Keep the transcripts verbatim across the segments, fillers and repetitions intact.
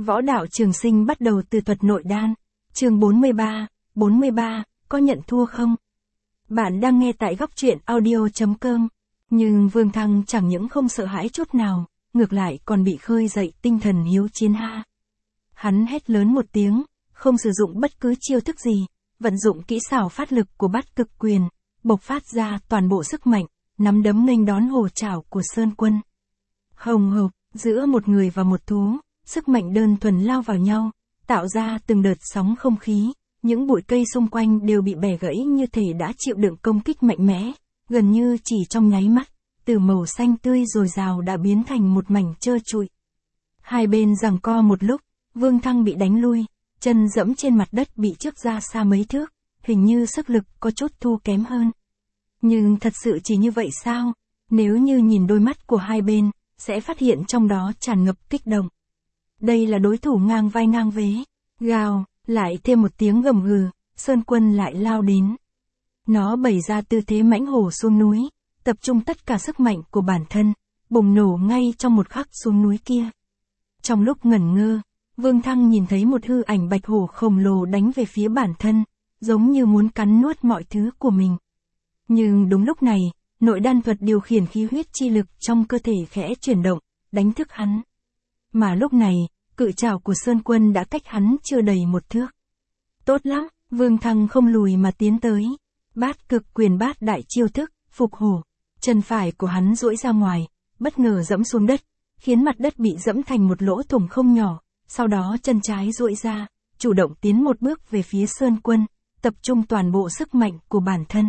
Võ đạo trường sinh bắt đầu từ thuật nội đan. Chương bốn mươi ba, bốn mươi ba, có nhận thua không? Bạn đang nghe tại góc truyện audio chấm com. Nhưng Vương Thăng chẳng những không sợ hãi chút nào, ngược lại còn bị khơi dậy tinh thần hiếu chiến ha. Hắn hét lớn một tiếng, không sử dụng bất cứ chiêu thức gì, vận dụng kỹ xảo phát lực của bát cực quyền, bộc phát ra toàn bộ sức mạnh, nắm đấm nghênh đón hổ trảo của Sơn Quân. Hồng hộc, giữa một người và một thú, sức mạnh đơn thuần lao vào nhau, tạo ra từng đợt sóng không khí, những bụi cây xung quanh đều bị bẻ gãy như thể đã chịu đựng công kích mạnh mẽ, gần như chỉ trong nháy mắt, từ màu xanh tươi dồi dào đã biến thành một mảnh trơ trụi. Hai bên giằng co một lúc, Vương Thăng bị đánh lui, chân dẫm trên mặt đất bị trước ra xa mấy thước, hình như sức lực có chút thua kém hơn. Nhưng thật sự chỉ như vậy sao? Nếu như nhìn đôi mắt của hai bên, sẽ phát hiện trong đó tràn ngập kích động. Đây là đối thủ ngang vai ngang vế. Gào, lại thêm một tiếng gầm gừ, Sơn Quân lại lao đến. Nó bày ra tư thế mãnh hổ xuống núi, tập trung tất cả sức mạnh của bản thân, bùng nổ ngay trong một khắc xuống núi kia. Trong lúc ngẩn ngơ, Vương Thăng nhìn thấy một hư ảnh bạch hổ khổng lồ đánh về phía bản thân, giống như muốn cắn nuốt mọi thứ của mình. Nhưng đúng lúc này, nội đan thuật điều khiển khí huyết chi lực trong cơ thể khẽ chuyển động, đánh thức hắn. Mà lúc này, cự trảo của Sơn Quân đã cách hắn chưa đầy một thước. Tốt lắm, Vương Thăng không lùi mà tiến tới. Bát cực quyền bát đại chiêu thức, phục hổ. Chân phải của hắn duỗi ra ngoài, bất ngờ dẫm xuống đất, khiến mặt đất bị dẫm thành một lỗ thủng không nhỏ. Sau đó chân trái duỗi ra, chủ động tiến một bước về phía Sơn Quân, tập trung toàn bộ sức mạnh của bản thân.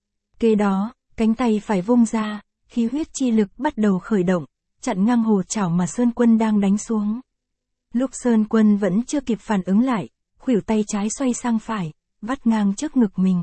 Kế đó, cánh tay phải vung ra, khí huyết chi lực bắt đầu khởi động, chặn ngang hổ trảo mà Sơn Quân đang đánh xuống. Lúc Sơn Quân vẫn chưa kịp phản ứng lại, khuỷu tay trái xoay sang phải, vắt ngang trước ngực mình.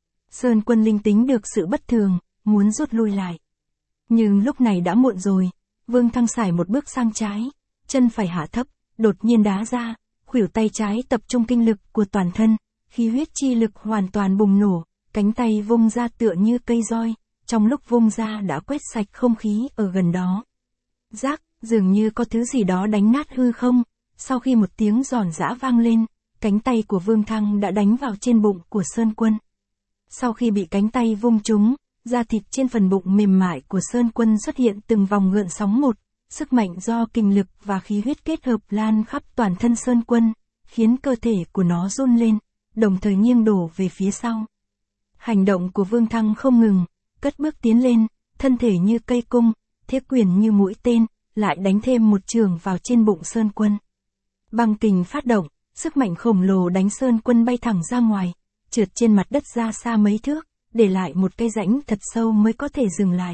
Sơn Quân linh tính được sự bất thường, muốn rút lui lại. Nhưng lúc này đã muộn rồi, Vương Thăng sải một bước sang trái, chân phải hạ thấp, đột nhiên đá ra, khuỷu tay trái tập trung kinh lực của toàn thân, khí huyết chi lực hoàn toàn bùng nổ, cánh tay vung ra tựa như cây roi, trong lúc vung ra đã quét sạch không khí ở gần đó. Rác, dường như có thứ gì đó đánh nát hư không, sau khi một tiếng giòn giã vang lên, cánh tay của Vương Thăng đã đánh vào trên bụng của Sơn Quân. Sau khi bị cánh tay vung trúng, da thịt trên phần bụng mềm mại của Sơn Quân xuất hiện từng vòng gợn sóng một, sức mạnh do kinh lực và khí huyết kết hợp lan khắp toàn thân Sơn Quân, khiến cơ thể của nó run lên, đồng thời nghiêng đổ về phía sau. Hành động của Vương Thăng không ngừng, cất bước tiến lên, thân thể như cây cung, thế quyền như mũi tên, lại đánh thêm một chưởng vào trên bụng Sơn Quân. Băng kình phát động, sức mạnh khổng lồ đánh Sơn Quân bay thẳng ra ngoài, trượt trên mặt đất ra xa mấy thước, để lại một cái rãnh thật sâu mới có thể dừng lại.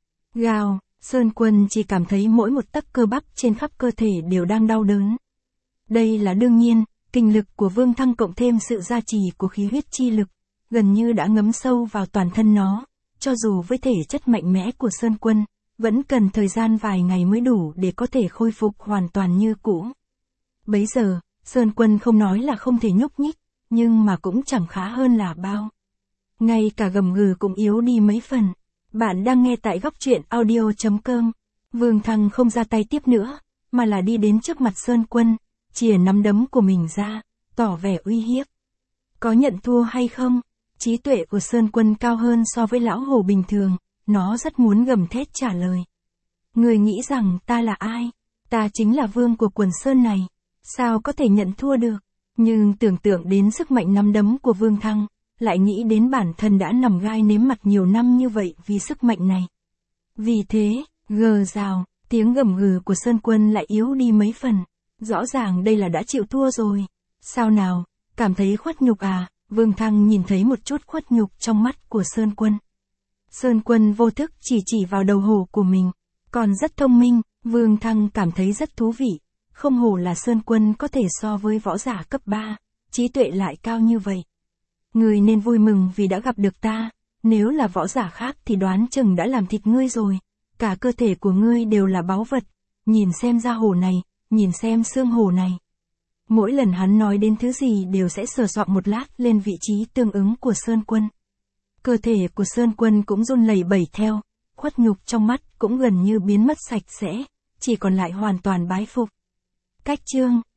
Gào, Sơn Quân chỉ cảm thấy mỗi một tấc cơ bắp trên khắp cơ thể đều đang đau đớn. Đây là đương nhiên, kinh lực của Vương Thăng cộng thêm sự gia trì của khí huyết chi lực, gần như đã ngấm sâu vào toàn thân nó, cho dù với thể chất mạnh mẽ của Sơn Quân, vẫn cần thời gian vài ngày mới đủ để có thể khôi phục hoàn toàn như cũ. Bấy giờ, Sơn Quân không nói là không thể nhúc nhích, nhưng mà cũng chẳng khá hơn là bao. Ngay cả gầm gừ cũng yếu đi mấy phần. Bạn đang nghe tại góc truyện audio chấm com. Vương Thăng không ra tay tiếp nữa, mà là đi đến trước mặt Sơn Quân, chìa nắm đấm của mình ra, tỏ vẻ uy hiếp. Có nhận thua hay không? Trí tuệ của Sơn Quân cao hơn so với lão hổ bình thường, nó rất muốn gầm thét trả lời. Người nghĩ rằng ta là ai? Ta chính là vương của quần sơn này, sao có thể nhận thua được? Nhưng tưởng tượng đến sức mạnh nắm đấm của Vương Thăng, lại nghĩ đến bản thân đã nằm gai nếm mặt nhiều năm như vậy vì sức mạnh này. Vì thế, gờ rào, tiếng gầm gừ của Sơn Quân lại yếu đi mấy phần. Rõ ràng đây là đã chịu thua rồi. Sao nào, cảm thấy khuất nhục à? Vương Thăng nhìn thấy một chút khuất nhục trong mắt của Sơn Quân. Sơn Quân vô thức chỉ chỉ vào đầu hổ của mình. Còn rất thông minh, Vương Thăng cảm thấy rất thú vị. Không hổ là Sơn Quân có thể so với võ giả cấp ba, trí tuệ lại cao như vậy. Ngươi nên vui mừng vì đã gặp được ta, nếu là võ giả khác thì đoán chừng đã làm thịt ngươi rồi. Cả cơ thể của ngươi đều là báu vật, nhìn xem da hổ này, nhìn xem xương hổ này. Mỗi lần hắn nói đến thứ gì đều sẽ sờ soạng một lát lên vị trí tương ứng của Sơn Quân. Cơ thể của Sơn Quân cũng run lẩy bẩy theo, khuất nhục trong mắt cũng gần như biến mất sạch sẽ, chỉ còn lại hoàn toàn bái phục. Cách chương